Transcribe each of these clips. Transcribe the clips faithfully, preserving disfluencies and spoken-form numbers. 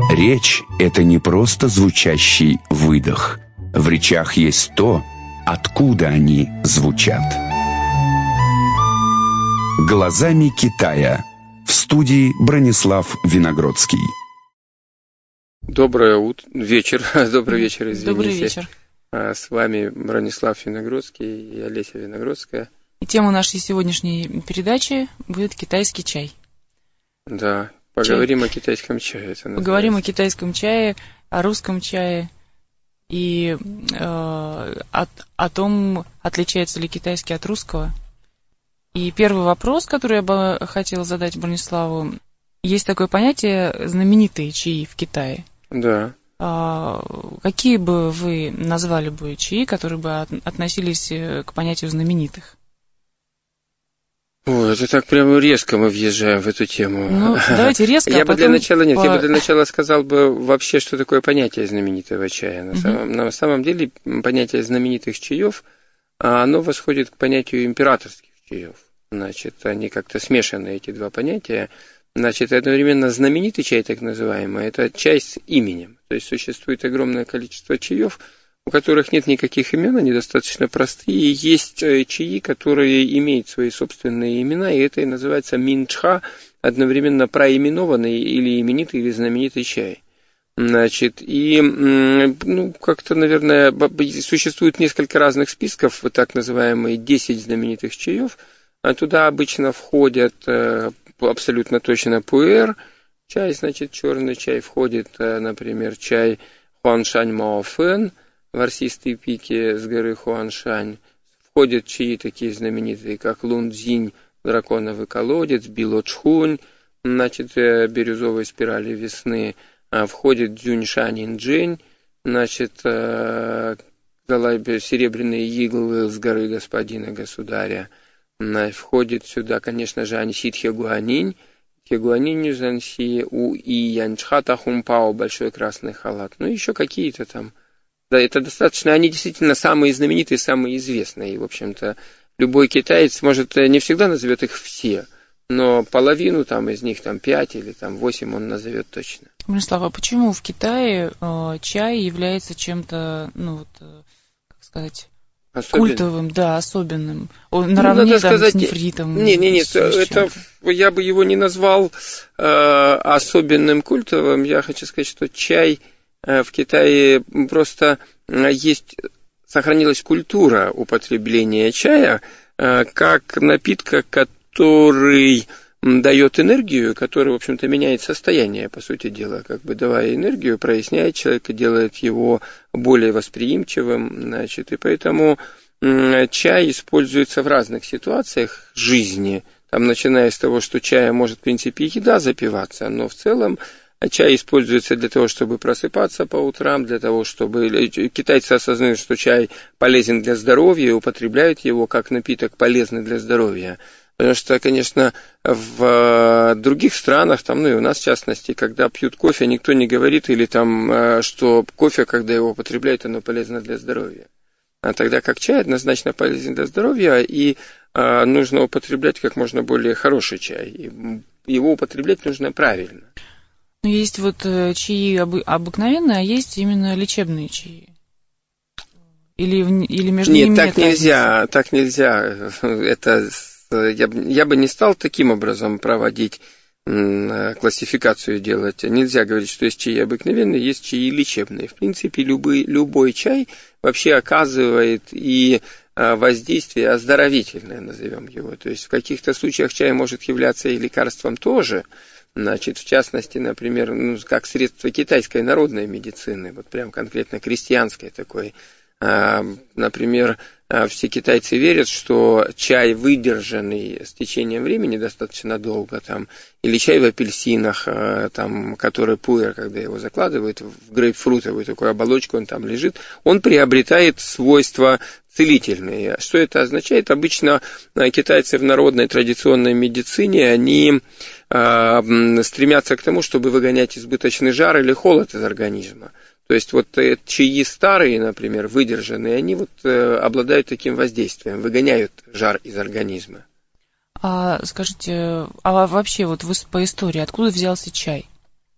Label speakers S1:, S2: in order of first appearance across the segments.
S1: Речь – это не просто звучащий выдох. В речах есть то, откуда они звучат. «Глазами Китая». В студии Бронислав Виногродский.
S2: Доброе утро, вечер, добрый вечер, извините.
S3: Добрый вечер.
S2: С вами Бронислав Виногродский и Олеся Виногродская.
S3: И тема нашей сегодняшней передачи будет «Китайский чай».
S2: Да, поговорим чай. о китайском чае. Это
S3: поговорим о китайском чае, о русском чае и э, о, о том, отличается ли китайский от русского. И первый вопрос, который я бы хотела задать Брониславу. Есть такое понятие «знаменитые чаи» в Китае.
S2: Да.
S3: А, какие бы вы назвали бы чаи, которые бы от, относились к понятию знаменитых?
S2: Ой, это так прямо резко мы въезжаем в эту тему.
S3: Ну, давайте резко.
S2: Я
S3: а
S2: бы для начала нет,
S3: по...
S2: я бы для начала сказал бы вообще, что такое понятие знаменитого чая. На,
S3: uh-huh.
S2: самом, на самом деле понятие знаменитых чаев, оно восходит к понятию императорских чаев. Значит, они как-то смешаны, эти два понятия. Значит, одновременно знаменитый чай, так называемый, это чай с именем. То есть существует огромное количество чаев, у которых нет никаких имен, они достаточно простые. И есть чаи, которые имеют свои собственные имена, и это и называется минчха, одновременно проименованный или именитый, или знаменитый чай. Значит, и, ну, как-то, наверное, существует несколько разных списков, вот так называемые десять знаменитых чаев. А туда обычно входят абсолютно точно пуэр, чай, значит, черный чай, входит, например, чай Хуаншань Маофэн, ворсистые пики с горы Хуаншань. Входят чаи такие знаменитые, как Лунцзинь, драконовый колодец, Билочхунь, значит, бирюзовые спирали весны. Входит Дзюньшань Инджень, значит, серебряные иглы с горы господина государя. Входит сюда, конечно же, Аньси Тхегуанинь, Тхегуанинь Жанси, У И Янчха Тахумпао, большой красный халат. Ну, еще какие-то там. Да, это достаточно, они действительно самые знаменитые, самые известные. И, в общем-то, любой китаец, может, не всегда назовет их все, но половину там из них, там пять или там восемь он назовет точно.
S3: Бронислав, а почему в Китае э, чай является чем-то, ну, вот, э, как сказать... Особенным. Культовым, да, особенным. Наравне ну, там, сказать, с нефритом.
S2: Нет, нет, нет, это я бы его не назвал э, особенным культовым. Я хочу сказать, что чай э, в Китае просто э, есть, сохранилась культура употребления чая э, как напитка, который дает энергию, который, в общем-то, меняет состояние, по сути дела, как бы давая энергию, проясняет человека, делает его более восприимчивым, значит, и поэтому чай используется в разных ситуациях жизни, там, начиная с того, что чаем может, в принципе, еда запиваться, но в целом чай используется для того, чтобы просыпаться по утрам, для того, чтобы... Китайцы осознают, что чай полезен для здоровья и употребляют его как напиток, полезный для здоровья. Потому что, конечно, в других странах, там, ну и у нас в частности, когда пьют кофе, никто не говорит, или там, что кофе, когда его употребляют, оно полезно для здоровья. А тогда как чай однозначно полезен для здоровья, и а, нужно употреблять как можно более хороший чай. И его употреблять нужно правильно.
S3: Но есть вот чаи обы- обыкновенные, а есть именно лечебные чаи. Или, или между
S2: нет,
S3: ними
S2: так
S3: нет
S2: нельзя, разницы? Так нельзя. Это... Я, я бы не стал таким образом проводить м, классификацию делать. Нельзя говорить, что есть чаи обыкновенные, есть чаи лечебные. В принципе, любой, любой чай вообще оказывает и а, воздействие оздоровительное, назовем его. То есть в каких-то случаях чай может являться и лекарством тоже. Значит, в частности, например, ну, как средство китайской народной медицины, вот прям конкретно крестьянской такой. А, например, все китайцы верят, что чай, выдержанный с течением времени достаточно долго, там, или чай в апельсинах, там, который пуэр, когда его закладывают в грейпфрутовую такую оболочку, он там лежит, он приобретает свойства целительные. Что это означает? Обычно китайцы в народной традиционной медицине, они э, стремятся к тому, чтобы выгонять избыточный жар или холод из организма. То есть вот чаи старые, например, выдержанные, они вот э, обладают таким воздействием, выгоняют жар из организма.
S3: А скажите, а вообще вот вы по истории, откуда взялся чай?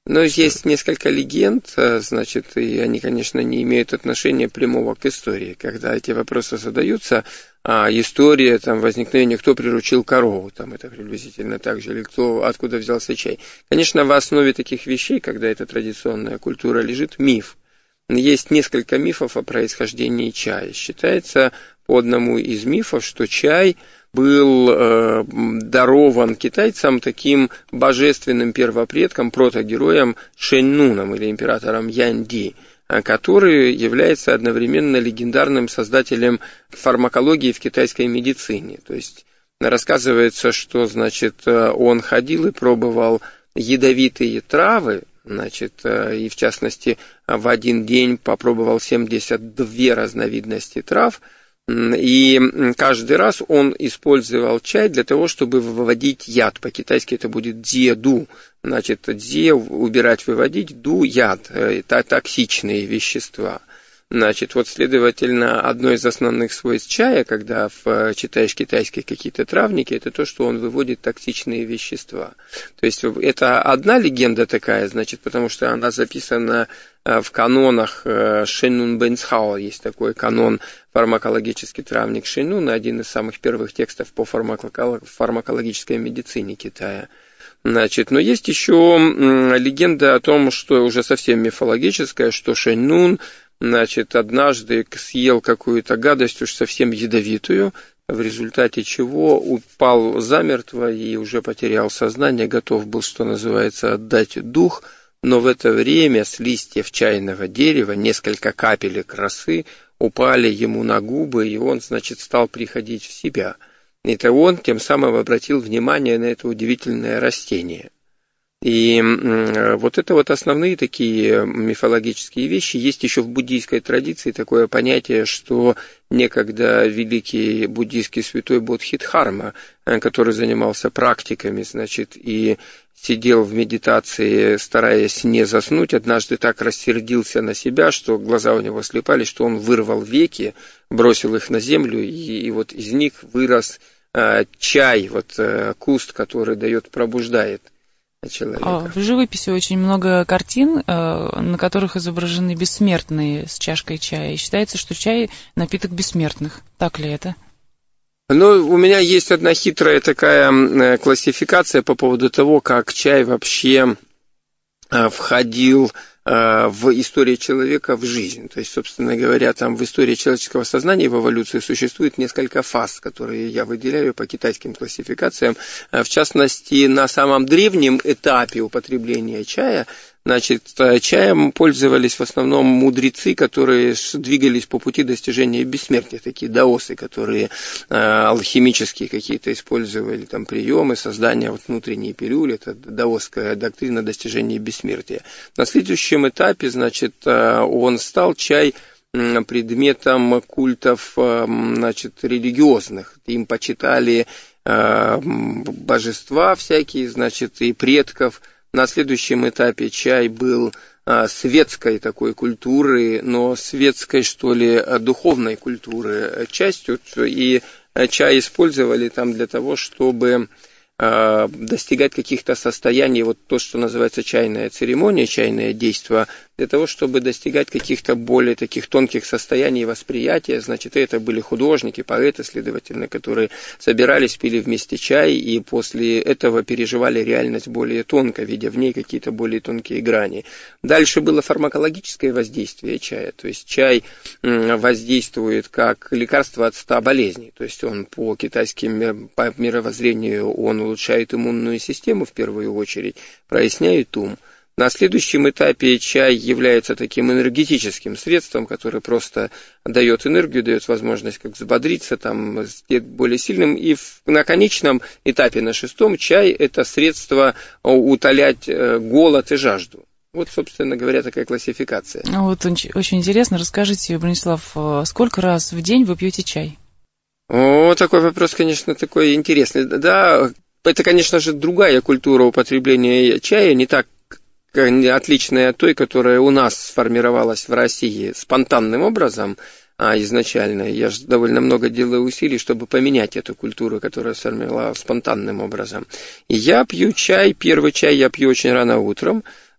S2: Но есть несколько легенд, значит, и они, конечно, не имеют отношения прямого к истории. Когда эти вопросы задаются, а история там, возникновения, кто приручил корову, там, это приблизительно так же, или кто, откуда взялся чай. Конечно, в основе таких вещей, когда эта традиционная культура лежит, миф. Есть несколько мифов о происхождении чая. Считается по одному из мифов, что чай был э, дарован китайцам таким божественным первопредком, протогероем Шэньнуном или императором Янди, который является одновременно легендарным создателем фармакологии в китайской медицине. То есть рассказывается, что, значит, он ходил и пробовал ядовитые травы, значит, и в частности в один день попробовал семьдесят две разновидности трав, и каждый раз он использовал чай для того, чтобы выводить яд. По-китайски это будет дзеду. Значит, дзе – убирать, выводить, ду – яд, это токсичные вещества. Значит, вот, следовательно, одно из основных свойств чая, когда в, читаешь китайские какие-то травники, это то, что он выводит токсичные вещества. То есть это одна легенда такая, значит, потому что она записана в канонах Шэньнун Бэнцхао, есть такой канон фармакологический травник Шэньнуна, один из самых первых текстов по фармакологической медицине Китая. Значит, но есть еще легенда о том, что уже совсем мифологическая, что Шэньнун, значит, однажды съел какую-то гадость уж совсем ядовитую, в результате чего упал замертво и уже потерял сознание, готов был, что называется, отдать дух, но в это время с листьев чайного дерева несколько капелек росы упали ему на губы, и он, значит, стал приходить в себя. Это он тем самым обратил внимание на это удивительное растение. И вот это вот основные такие мифологические вещи. Есть еще в буддийской традиции такое понятие, что некогда великий буддийский святой Бодхидхарма, который занимался практиками, значит, и сидел в медитации, стараясь не заснуть, однажды так рассердился на себя, что глаза у него слепались, что он вырвал веки, бросил их на землю, и, и вот из них вырос а, чай, вот а, куст, который дает, пробуждает человека.
S3: В живописи очень много картин, на которых изображены бессмертные с чашкой чая. И считается, что чай – напиток бессмертных. Так ли это?
S2: Ну, у меня есть одна хитрая такая классификация по поводу того, как чай вообще входил в историю человека, в жизнь. То есть, собственно говоря, там в истории человеческого сознания, в эволюции существует несколько фаз, которые я выделяю по китайским классификациям. В частности, на самом древнем этапе употребления чая, значит, чаем пользовались в основном мудрецы, которые двигались по пути достижения бессмертия, такие даосы, которые э, алхимические какие-то использовали там приемы создания вот, внутренней пилюли, это даосская доктрина достижения бессмертия. На следующем этапе, значит, он стал чай предметом культов, значит, религиозных. Им почитали э, божества всякие, значит, и предков. На следующем этапе чай был а, светской такой культуры, но светской, что ли, духовной культуры частью, и чай использовали там для того, чтобы а, достигать каких-то состояний, вот то, что называется чайная церемония, чайное действо, для того, чтобы достигать каких-то более таких тонких состояний восприятия. Значит, это были художники, поэты, следовательно, которые собирались, пили вместе чай, и после этого переживали реальность более тонко, видя в ней какие-то более тонкие грани. Дальше было фармакологическое воздействие чая, то есть воздействует как лекарство от ста болезней, то есть он по китайским, по мировоззрению, он улучшает иммунную систему в первую очередь, проясняет ум. На следующем этапе чай является таким энергетическим средством, которое просто дает энергию, дает возможность как взбодриться, там, стать более сильным. И в, на конечном этапе, на шестом, чай – это средство утолять голод и жажду. Вот, собственно говоря, такая классификация.
S3: Вот очень интересно. Расскажите, Бронислав, сколько раз в день вы пьете чай?
S2: О, такой вопрос, конечно, такой интересный. Да, это, конечно же, другая культура употребления чая, не так отличная от той, которая у нас сформировалась в России спонтанным образом, а изначально. Я же довольно много делаю усилий, чтобы поменять эту культуру, которая сформировалась спонтанным образом. И я пью чай, первый чай я пью очень рано утром,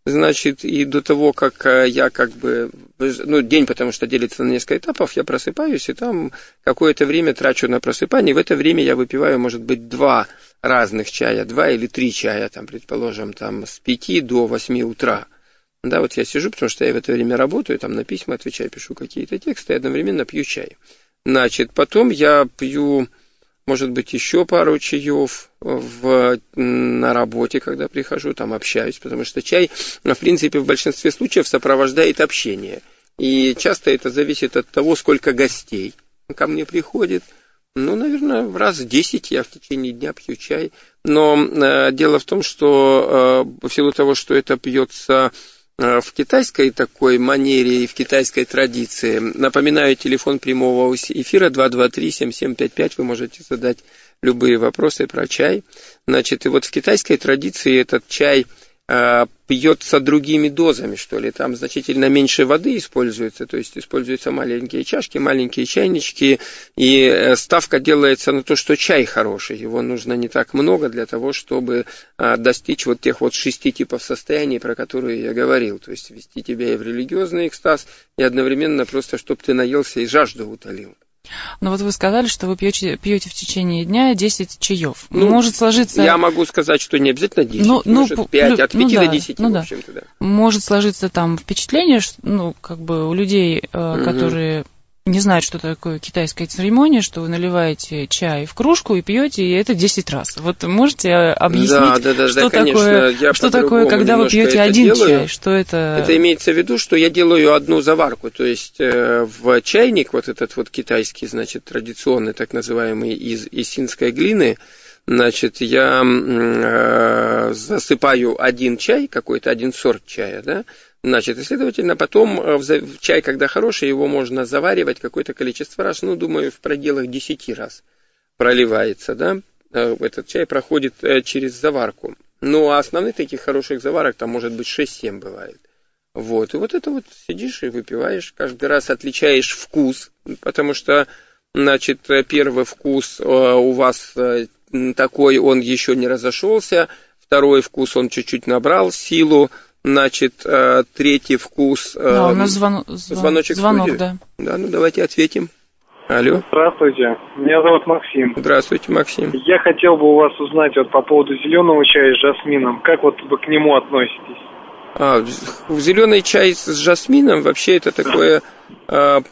S2: значит, и до того, как я как бы, ну, день, потому что делится на несколько этапов, я просыпаюсь, и там какое-то время трачу на просыпание. В это время я выпиваю, может быть, два разных чая, два или три чая, там, предположим, там, с пяти до восьми утра. Да, вот я сижу, потому что я в это время работаю, там на письма отвечаю, пишу какие-то тексты, и одновременно пью чай. Значит, потом я пью, может быть, еще пару чаев в, на работе, когда прихожу, там общаюсь, потому что чай, в принципе, в большинстве случаев сопровождает общение. И часто это зависит от того, сколько гостей ко мне приходит. Ну, наверное, в раз десять я в течение дня пью чай. Но э, дело в том, что э, в силу того, что это пьется в китайской такой манере и в китайской традиции. Напоминаю, телефон прямого эфира два два три семь семь пять пять. Вы можете задать любые вопросы про чай. Значит, и вот в китайской традиции этот чай э, пьется другими дозами, что ли. Там значительно меньше воды используется, то есть используются маленькие чашки, маленькие чайнички, и ставка делается на то, что чай хороший. Его нужно не так много для того, чтобы э, достичь вот тех вот шести типов состояний, про которые я говорил. То есть ввести тебя и в религиозный экстаз, и одновременно просто, чтобы ты наелся и жажду утолил.
S3: Но вот вы сказали, что вы пьете, пьете в течение дня десять чаев.
S2: Ну,
S3: может сложиться...
S2: Я могу сказать, что не обязательно десять,
S3: ну,
S2: может
S3: ну,
S2: пять, от пяти
S3: ну,
S2: до
S3: да,
S2: десяти,
S3: ну,
S2: в
S3: да.
S2: общем-то, да.
S3: Может сложиться там впечатление, что, ну, как бы у людей, э,
S2: угу.
S3: которые не знают, что такое китайская церемония, что вы наливаете чай в кружку и пьете, и это десять раз. Вот можете объяснить,
S2: да, да, да,
S3: что,
S2: да,
S3: такое,
S2: конечно,
S3: что такое, когда вы пьете один
S2: делаю.
S3: чай? Что это...
S2: Это имеется в виду, что я делаю одну заварку, то есть э, в чайник, вот этот вот китайский, значит, традиционный, так называемый, из исинской глины, значит, я э, засыпаю один чай, какой-то один сорт чая, да, значит, и, следовательно, потом в чай, когда хороший, его можно заваривать какое-то количество раз, ну, думаю, в пределах десяти раз проливается, да, этот чай проходит через заварку. Ну, а основных таких хороших заварок там может быть шесть-семь бывает. Вот, и вот это вот сидишь и выпиваешь, каждый раз отличаешь вкус, потому что, значит, первый вкус у вас такой, он еще не разошелся, второй вкус, он чуть-чуть набрал силу, значит, третий вкус...
S3: Да, у нас звон...
S2: звоночек
S3: звонок,
S2: в студии.
S3: да.
S2: Да, ну давайте ответим. Алло.
S4: Здравствуйте, меня зовут Максим.
S2: Здравствуйте, Максим.
S4: Я хотел бы у вас узнать вот по поводу зеленого чая с жасмином, как вот вы к нему относитесь?
S2: А, зеленый чай с жасмином вообще это такой а,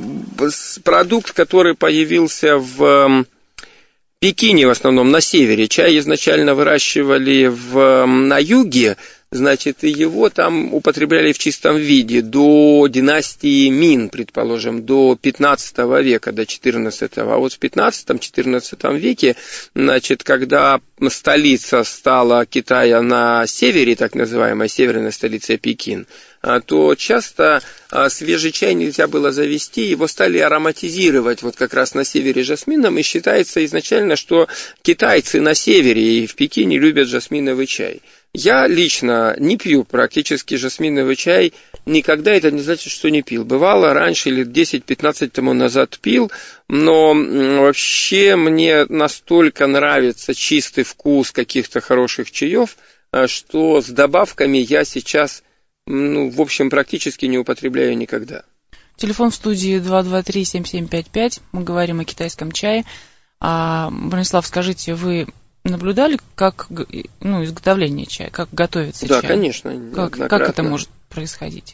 S2: продукт, который появился в Пекине в основном, на севере. Чай изначально выращивали в, на юге, значит, и его там употребляли в чистом виде до династии Мин, предположим, до пятнадцатого века, до четырнадцатого. А вот в пятнадцатом-четырнадцатом веке, значит, когда столица стала Китая на севере, так называемая северная столица Пекин, то часто свежий чай нельзя было завести, его стали ароматизировать вот как раз на севере жасмином, и считается изначально, что китайцы на севере и в Пекине любят жасминовый чай. Я лично не пью практически жасминовый чай никогда, это не значит, что не пил. Бывало, раньше, лет десять-пятнадцать тому назад пил, но вообще мне настолько нравится чистый вкус каких-то хороших чаев, что с добавками я сейчас, ну, в общем, практически не употребляю никогда.
S3: Телефон в студии два два три семь семь пять пять, мы говорим о китайском чае. А, Бронислав, скажите, вы... наблюдали, как, ну, изготовление чая, как готовится
S2: да,
S3: чай? Да,
S2: конечно.
S3: Как, как это может происходить?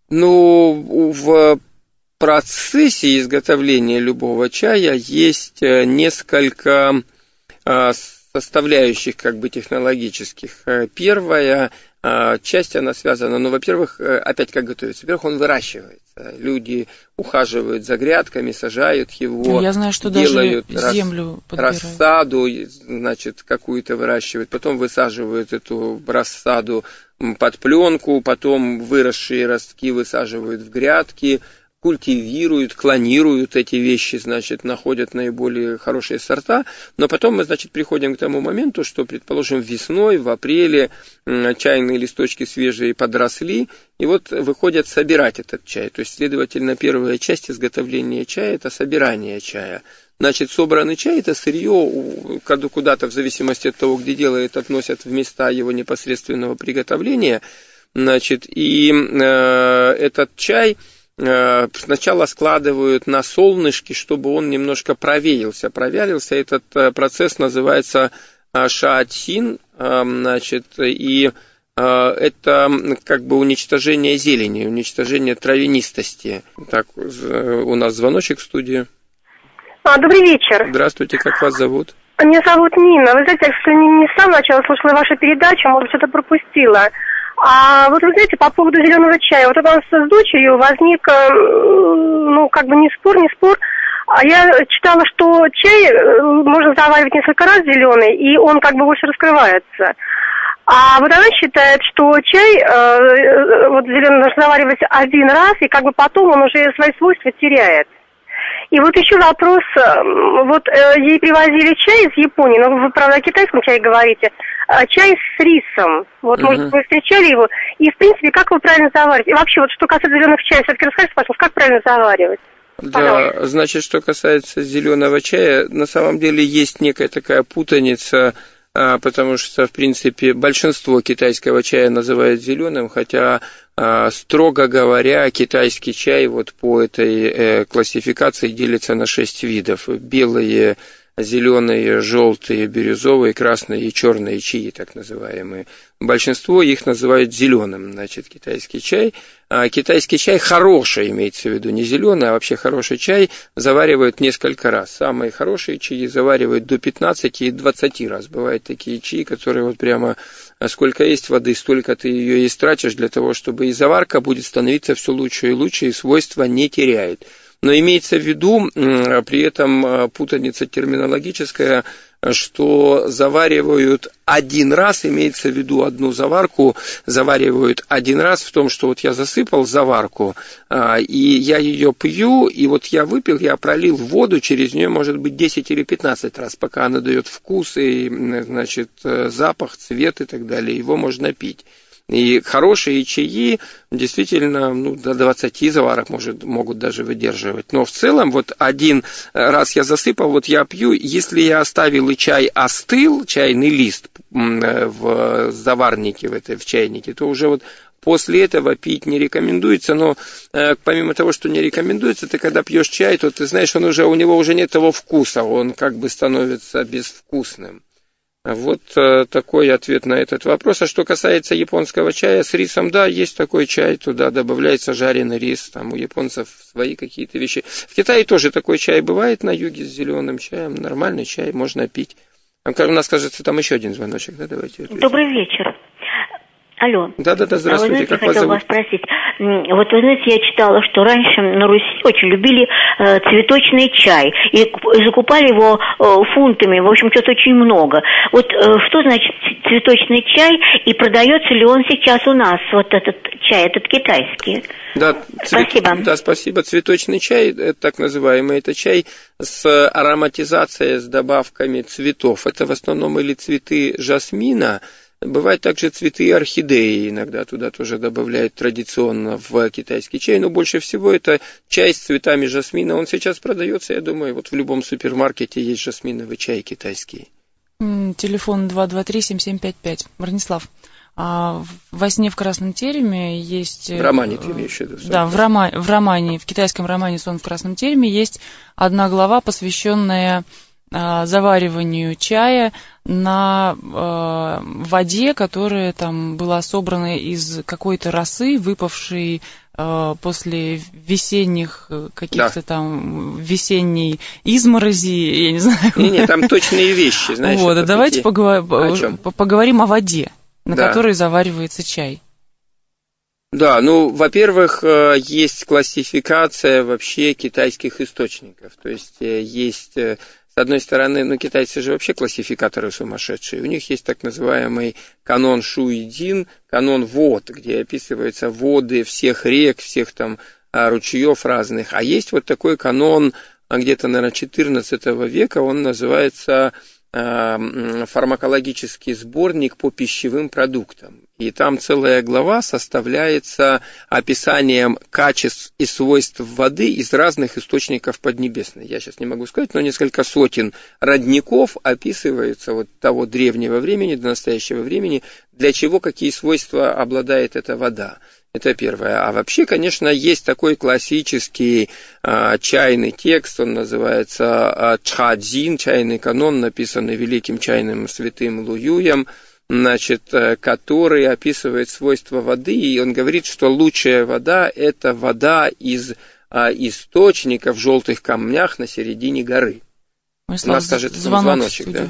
S2: Ну, в процессе изготовления любого чая есть несколько составляющих, как бы, технологических. Первая часть, она связана, ну, во-первых, опять как готовится. Во-первых, он выращивается. Люди ухаживают за грядками, сажают его.
S3: Я знаю, что
S2: делают
S3: даже землю подбирают.
S2: Рассаду, значит, какую-то выращивают. Потом высаживают эту рассаду под пленку, потом выросшие ростки высаживают в грядки, культивируют, клонируют эти вещи, значит, находят наиболее хорошие сорта, но потом мы, значит, приходим к тому моменту, что, предположим, весной, в апреле чайные листочки свежие подросли, и вот выходят собирать этот чай. То есть, следовательно, первая часть изготовления чая – это собирание чая. Значит, собранный чай – это сырье, куда-то, в зависимости от того, где делают, относят в места его непосредственного приготовления. Значит, и э, этот чай э, сначала складывают на солнышке, чтобы он немножко провеялся. Провялился этот э, процесс называется э, шаатсин, э, значит, и э, это как бы уничтожение зелени, уничтожение травянистости. Так, у нас звоночек в студии.
S5: А, добрый вечер.
S2: Здравствуйте, как вас зовут?
S5: Меня зовут Нина. Вы знаете, я, к сожалению, не с самого начала слушала вашу передачу, может, что-то пропустила. А вот вы знаете, по поводу зеленого чая, вот у нас с дочерью возник, ну, как бы не спор, не спор. А я читала, что чай можно заваривать несколько раз зеленый, и он как бы больше раскрывается. А вот она считает, что чай э, вот зеленый нужно заваривать один раз, и как бы потом он уже свои свойства теряет. И вот еще вопрос, вот э, ей привозили чай из Японии, но вы, правда, о китайском чае говорите, э, чай с рисом, вот, uh-huh. может, вы встречали его, и, в принципе, как его правильно заваривать? И вообще, вот, что касается зеленых чаев, все-таки расскажите, пожалуйста, как правильно заваривать?
S2: Да,
S5: Пожалуйста.
S2: Значит, что касается зеленого чая, на самом деле есть некая такая путаница, потому что, в принципе, большинство китайского чая называют зеленым, хотя, строго говоря, китайский чай вот по этой классификации делится на шесть видов. Белые, зеленые, желтые, бирюзовые, красные и черные чаи, так называемые. Большинство их называют зеленым, значит, китайский чай. А китайский чай хороший, имеется в виду, не зеленый, а вообще хороший чай заваривают несколько раз. Самые хорошие чаи заваривают до пятнадцати и двадцати раз. Бывают такие чаи, которые вот прямо сколько есть воды, столько ты ее истратишь для того, чтобы и заварка будет становиться все лучше и лучше, и свойства не теряет. Но имеется в виду, при этом путаница терминологическая, что заваривают один раз, имеется в виду одну заварку, заваривают один раз в том, что вот я засыпал заварку, и я ее пью, и вот я выпил, я пролил воду, через нее может быть десять или пятнадцать раз, пока она дает вкус и, значит, запах, цвет и так далее, его можно пить. И хорошие чаи действительно ну, до двадцати заварок может, могут даже выдерживать. Но в целом вот один раз я засыпал, вот я пью, если я оставил и чай остыл, чайный лист в заварнике, в, этой, в чайнике, то уже вот после этого пить не рекомендуется, но э, помимо того, что не рекомендуется, ты когда пьешь чай, то ты знаешь, он уже, у него уже нет того вкуса, он как бы становится безвкусным. Вот э, такой ответ на этот вопрос. А что касается японского чая с рисом, да, есть такой чай, туда добавляется жареный рис, там у японцев свои какие-то вещи. В Китае тоже такой чай бывает на юге с зеленым чаем, нормальный чай, можно пить. У нас, кажется, там еще один звоночек, да, давайте ответим.
S6: Добрый вечер. Алло.
S2: Да-да-да, здравствуйте,
S6: вы знаете,
S2: как
S6: хотела
S2: вас зовут?
S6: вас спросить. Вот вы знаете, я читала, что раньше на Руси очень любили э, цветочный чай и закупали его э, фунтами, в общем, что-то очень много. Вот э, что значит цветочный чай и продается ли он сейчас у нас, вот этот чай, этот китайский?
S2: Да, цвет...
S6: Спасибо.
S2: Да, спасибо. Цветочный чай, это так называемый, это чай с ароматизацией, с добавками цветов. Это в основном или цветы жасмина. Бывают также цветы орхидеи, иногда туда тоже добавляют традиционно в китайский чай, но больше всего это чай с цветами жасмина. Он сейчас продается, я думаю, вот в любом супермаркете есть жасминовый чай китайский.
S3: Телефон два два три семь семь пять пять. Бронислав, а «Во сне в красном тереме» есть...
S2: В романе ты имеешь в виду?
S3: Да, в, рома... в романе, в китайском романе «Сон в красном тереме» есть одна глава, посвященная завариванию чая на э, воде, которая там была собрана из какой-то росы, выпавшей э, после весенних каких-то да. там весенней изморози, я не знаю.
S2: Не-не, там точные вещи, знаешь.
S3: Вот, давайте поговор... о поговорим о воде, на
S2: да.
S3: которой заваривается чай.
S2: Да, ну, во-первых, есть классификация вообще китайских источников, то есть есть... С одной стороны, ну, китайцы же вообще классификаторы сумасшедшие. У них есть так называемый канон Шуйдин, канон вод, где описываются воды всех рек, всех там ручьев разных. А есть вот такой канон где-то, наверное, четырнадцатого века, он называется фармакологический сборник по пищевым продуктам. И там целая глава составляется описанием качеств и свойств воды из разных источников Поднебесной. Я сейчас не могу сказать, но несколько сотен родников описываются вот того древнего времени до настоящего времени, для чего, какие свойства обладает эта вода. Это первое. А вообще, конечно, есть такой классический а, чайный текст, он называется а, Чхадзин, чайный канон, написанный великим чайным святым Луюем, значит, который описывает свойства воды, и он говорит, что лучшая вода – это вода из а, источника в желтых камнях на середине горы.
S3: Ой,
S2: У нас, кажется, звоночек, да?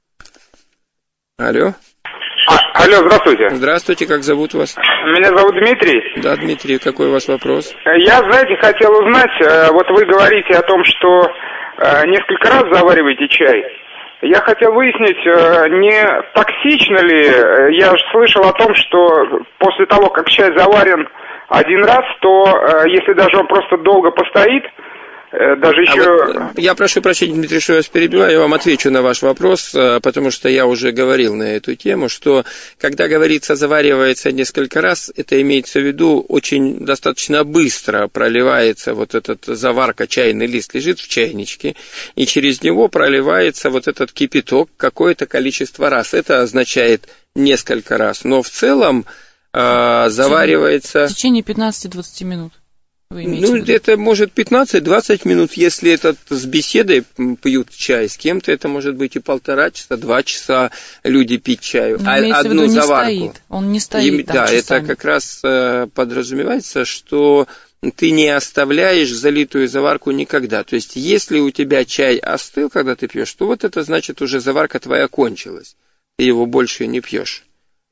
S2: Алло?
S7: А, алло, здравствуйте.
S2: Здравствуйте, как зовут вас?
S7: Меня зовут Дмитрий.
S2: Да, Дмитрий, какой у вас вопрос?
S7: Я, знаете, хотел узнать, вот вы говорите о том, что несколько раз завариваете чай. Я хотел выяснить, не токсично ли, я слышал о том, что после того, как чай заварен один раз, то если даже он просто долго постоит, даже еще...
S2: А вот, я прошу прощения, Дмитрий, что я вас перебиваю, я вам отвечу на ваш вопрос, потому что я уже говорил на эту тему, что когда говорится «заваривается несколько раз», это имеется в виду очень достаточно быстро проливается вот этот заварка, чайный лист лежит в чайничке, и через него проливается вот этот кипяток какое-то количество раз. Это означает несколько раз, но в целом э, заваривается...
S3: В течение пятнадцати-двадцати минут.
S2: Ну, это может пятнадцать-двадцать минут, если это с беседой пьют чай с кем-то, это может быть и полтора часа, два часа люди пить чаю,
S3: но
S2: а одну
S3: не
S2: заварку.
S3: Стоит. Он не стоит
S2: И,
S3: там
S2: да,
S3: часами.
S2: это как раз э, подразумевается, что ты не оставляешь залитую заварку никогда. То есть, если у тебя чай остыл, когда ты пьешь, то вот это значит, уже заварка твоя кончилась, ты его больше не пьешь.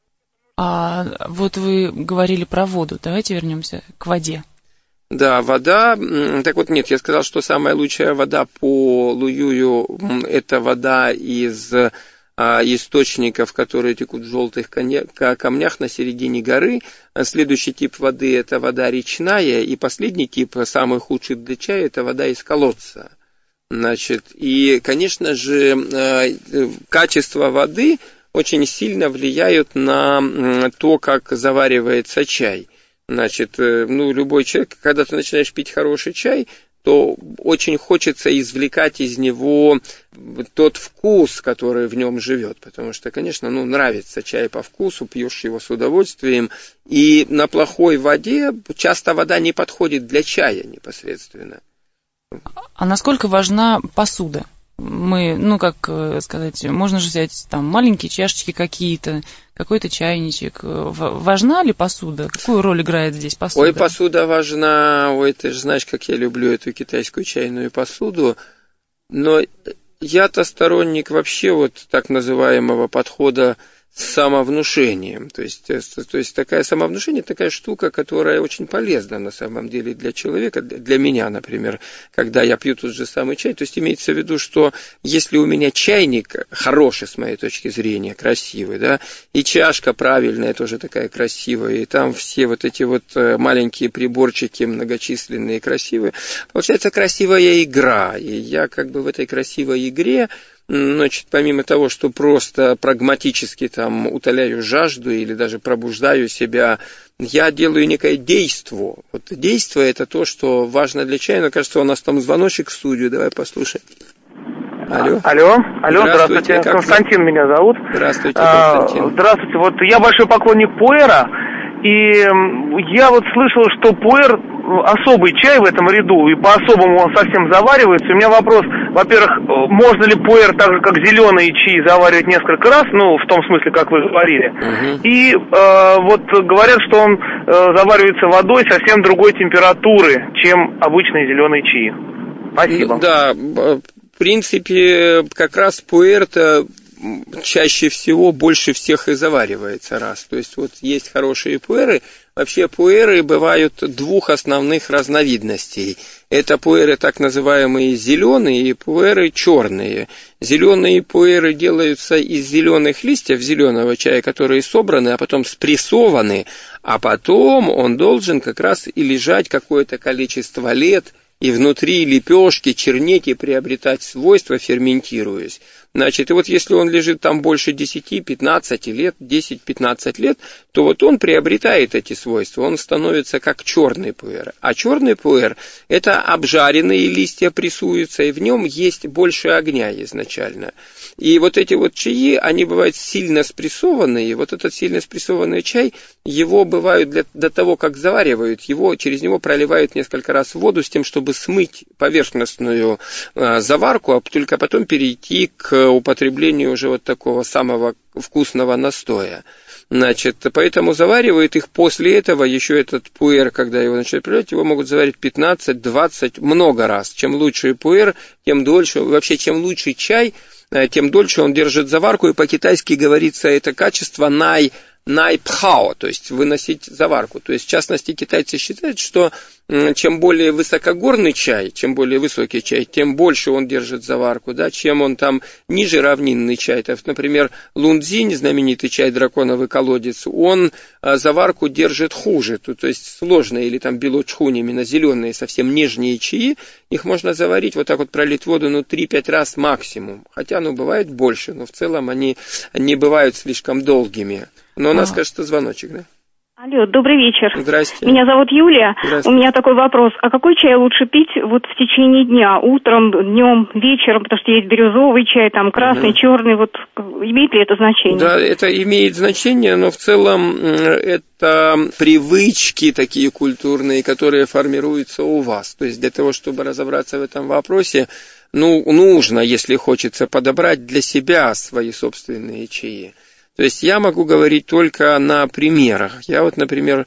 S3: А вот вы говорили про воду, давайте вернемся к воде.
S2: Да, вода, так вот нет, я сказал, что самая лучшая вода по Луюю – это вода из а, источников, которые текут в желтых камнях на середине горы. Следующий тип воды – это вода речная, и последний тип, самый худший для чая – это вода из колодца. Значит, и, конечно же, качество воды очень сильно влияет на то, как заваривается чай. Значит, ну, любой человек, когда ты начинаешь пить хороший чай, то очень хочется извлекать из него тот вкус, который в нем живет. Потому что, конечно, ну, нравится чай по вкусу, пьешь его с удовольствием. И на плохой воде часто вода не подходит для чая непосредственно.
S3: А насколько важна посуда? Мы, ну, как сказать, можно же взять там маленькие чашечки какие-то, какой-то чайничек. Важна ли посуда? Какую роль играет здесь посуда?
S2: Ой, посуда важна. Ой, ты же знаешь, как я люблю эту китайскую чайную посуду. Но я-то сторонник вообще вот так называемого подхода с самовнушением. То есть, то есть такая самовнушение, такая штука, которая очень полезна на самом деле для человека, для меня, например, когда я пью тот же самый чай. То есть имеется в виду, что если у меня чайник хороший, с моей точки зрения, красивый, да, и чашка правильная, тоже такая красивая, и там все вот эти вот маленькие приборчики многочисленные, красивые, получается красивая игра. И я как бы в этой красивой игре, значит, помимо того, что просто прагматически там утоляю жажду или даже пробуждаю себя, я делаю некое действо. Вот действо – это то, что важно для чая. Но, кажется, у нас там звоночек в студию. Давай послушаем. Алло.
S4: Алло, алло,
S2: здравствуйте.
S4: здравствуйте. Константин меня зовут.
S2: Здравствуйте, Константин.
S4: А, здравствуйте. Вот я большой поклонник пуэра, и я вот слышал, что пуэр особый чай в этом ряду, и по-особому он совсем заваривается. У меня вопрос, во-первых, можно ли пуэр так же, как зеленые чаи, заваривать несколько раз, ну, в том смысле, как вы говорили. Uh-huh. И э, вот говорят, что он э, заваривается водой совсем другой температуры, чем обычные зеленые чаи. Спасибо.
S2: Да, в принципе, как раз пуэр-то чаще всего больше всех и заваривается раз. То есть вот есть хорошие пуэры. Вообще пуэры бывают двух основных разновидностей. Это пуэры так называемые зеленые и пуэры черные. Зеленые пуэры делаются из зеленых листьев зеленого чая, которые собраны, а потом спрессованы, а потом он должен как раз и лежать какое-то количество лет, и внутри лепешки чернеть и приобретать свойства, ферментируясь. Значит, и вот если он лежит там больше десять-пятнадцать лет, десять-пятнадцать лет, то вот он приобретает эти свойства, он становится как черный пуэр. А черный пуэр – это обжаренные листья прессуются, и в нем есть больше огня изначально. И вот эти вот чаи, они бывают сильно спрессованные, вот этот сильно спрессованный чай, его бывают для, до того, как заваривают, его, через него проливают несколько раз воду с тем, чтобы смыть поверхностную а, заварку, а только потом перейти к употреблению уже вот такого самого вкусного настоя. Значит, поэтому заваривают их после этого, еще этот пуэр, когда его начинают проливать, его могут заварить пятнадцать-двадцать, много раз. Чем лучше пуэр, тем дольше, вообще, чем лучше чай, тем дольше он держит заварку, и по-китайски говорится это качество най, най-пхао, то есть выносить заварку. То есть, в частности, китайцы считают, что чем более высокогорный чай, чем более высокий чай, тем больше он держит заварку, да, чем он там ниже равнинный чай. То есть, например, лунцзинь, знаменитый чай драконовый колодец, он заварку держит хуже, то, то есть сложные, или там белочхунь, именно зеленые, совсем нежнее чаи, их можно заварить, вот так вот пролить воду, ну, три-пять раз максимум. Хотя, ну, бывает больше, но в целом они не бывают слишком долгими. Но у нас, кажется, звоночек, да?
S8: Алло, добрый вечер.
S2: Здрасте.
S8: Меня зовут Юлия. У меня такой вопрос. А какой чай лучше пить вот в течение дня? Утром, днем, вечером? Потому что есть бирюзовый чай, там красный, угу. черный. Вот имеет ли это значение?
S2: Да, это имеет значение, но в целом это привычки такие культурные, которые формируются у вас. То есть для того, чтобы разобраться в этом вопросе, ну, нужно, если хочется, подобрать для себя свои собственные чаи. То есть я могу говорить только на примерах. Я вот, например,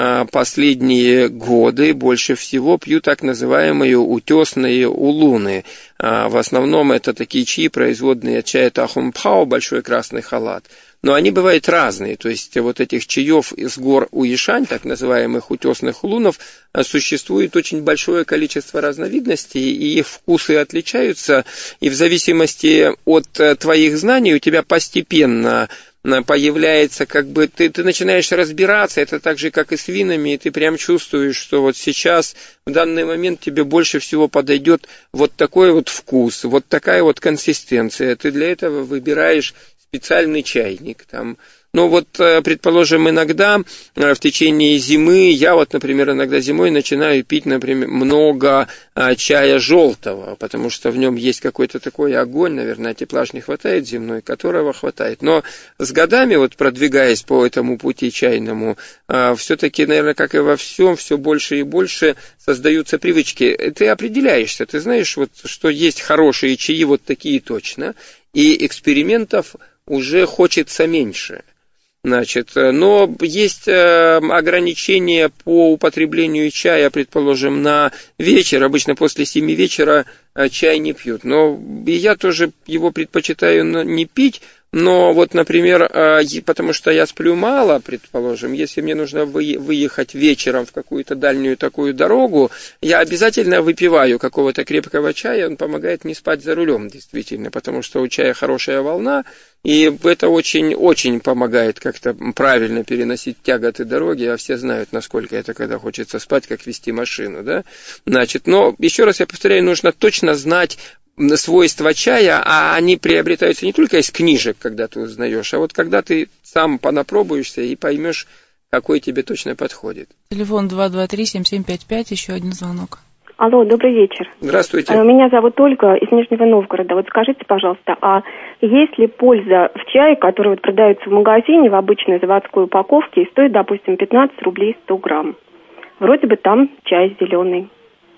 S2: последние годы больше всего пью так называемые утесные улуны. В основном это такие чаи, производные от чая Тахунпхао, большой красный халат. Но они бывают разные, то есть вот этих чаев из гор Уишань, так называемых утесных улунов, существует очень большое количество разновидностей, и их вкусы отличаются, и в зависимости от твоих знаний у тебя постепенно появляется, как бы, ты, ты начинаешь разбираться, это так же, как и с винами, и ты прям чувствуешь, что вот сейчас, в данный момент тебе больше всего подойдет вот такой вот вкус, вот такая вот консистенция, ты для этого выбираешь специальный чайник, там. Ну вот, предположим, иногда в течение зимы, я вот, например, иногда зимой начинаю пить, например, много чая желтого, потому что в нем есть какой-то такой огонь, наверное, тепла ж не хватает земной, которого хватает. Но с годами, вот продвигаясь по этому пути чайному, все-таки, наверное, как и во всем, все больше и больше создаются привычки. Ты определяешься, ты знаешь, вот, что есть хорошие чаи, вот такие точно, и экспериментов уже хочется меньше. Значит, но есть ограничения по употреблению чая, предположим, на вечер. Обычно после семи вечера чай не пьют. Но и я тоже его предпочитаю не пить. Но вот, например, потому что я сплю мало, предположим, если мне нужно выехать вечером в какую-то дальнюю такую дорогу, я обязательно выпиваю какого-то крепкого чая, он помогает не спать за рулем, действительно, потому что у чая хорошая волна, и это очень-очень помогает как-то правильно переносить тяготы дороги, а все знают, насколько это, когда хочется спать, как вести машину, да? Значит, но, еще раз я повторяю, нужно точно знать свойства чая, а они приобретаются не только из книжек, когда ты узнаешь, а вот когда ты сам понапробуешься и поймешь, какой тебе точно подходит.
S3: Телефон два два три семь семь пять пять, еще один звонок.
S8: Алло, добрый вечер.
S2: Здравствуйте.
S8: Меня зовут Ольга из Нижнего Новгорода. Вот скажите, пожалуйста, а есть ли польза в чае, который вот продается в магазине в обычной заводской упаковке и стоит, допустим, пятнадцать рублей сто грамм? Вроде бы там чай зеленый.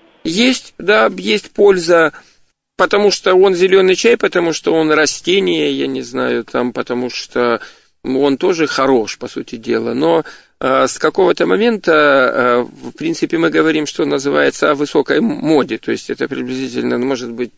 S2: Есть, да, есть польза. Потому что он зеленый чай, потому что он растение, я не знаю, там, потому что он тоже хорош, по сути дела. Но э, с какого-то момента, э, в принципе, мы говорим, что называется о высокой моде. То есть это приблизительно, может быть,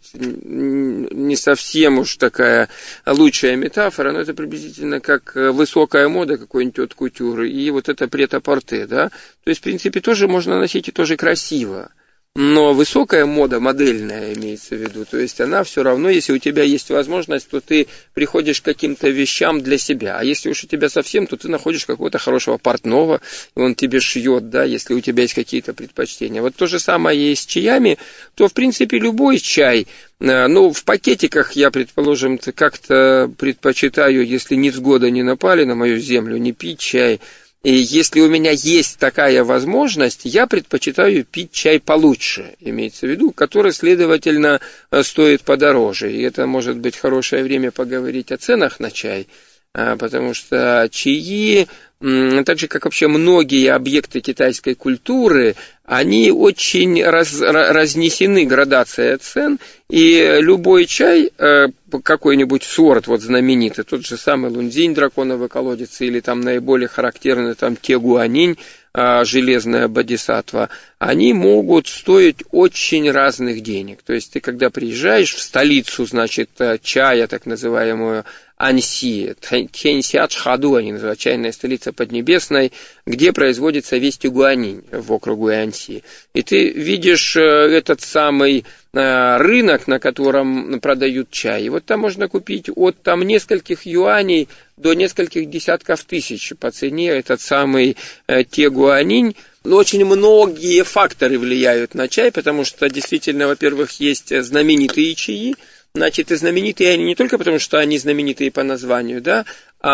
S2: не совсем уж такая лучшая метафора, но это приблизительно как высокая мода какой-нибудь от кутюры и вот это прет-а-порте, да. То есть, в принципе, тоже можно носить и тоже красиво. но высокая мода, модельная имеется в виду, то есть она все равно, если у тебя есть возможность, то ты приходишь к каким-то вещам для себя, а если уж у тебя совсем, то ты находишь какого-то хорошего портного, и он тебе шьет, да, если у тебя есть какие-то предпочтения. Вот то же самое есть с чаями, то, в принципе, любой чай, ну, в пакетиках я, предположим, как-то предпочитаю, если невзгоды не напали на мою землю, не пить чай. И если у меня есть такая возможность, я предпочитаю пить чай получше, имеется в виду, который, следовательно, стоит подороже. И это может быть хорошее время поговорить о ценах на чай, потому что чаи, так же, как вообще многие объекты китайской культуры, они очень раз, разнесены градацией цен, и любой чай, какой-нибудь сорт вот знаменитый, тот же самый лунзинь, драконовый колодец, или там наиболее характерный там тегуанинь, железная бодисаттва, они могут стоить очень разных денег. То есть ты, когда приезжаешь в столицу, значит, чая, так называемую Аньси, Тяньсячхаду они называют, чайная столица Поднебесной, где производится весь тегуанинь в округу Аньси. И ты видишь этот самый рынок, на котором продают чай. И вот там можно купить от там нескольких юаней до нескольких десятков тысяч по цене этот самый тегуанинь. Но очень многие факторы влияют на чай, потому что действительно, во-первых, есть знаменитые чаи. Значит, и знаменитые они не только потому, что они знаменитые по названию, да,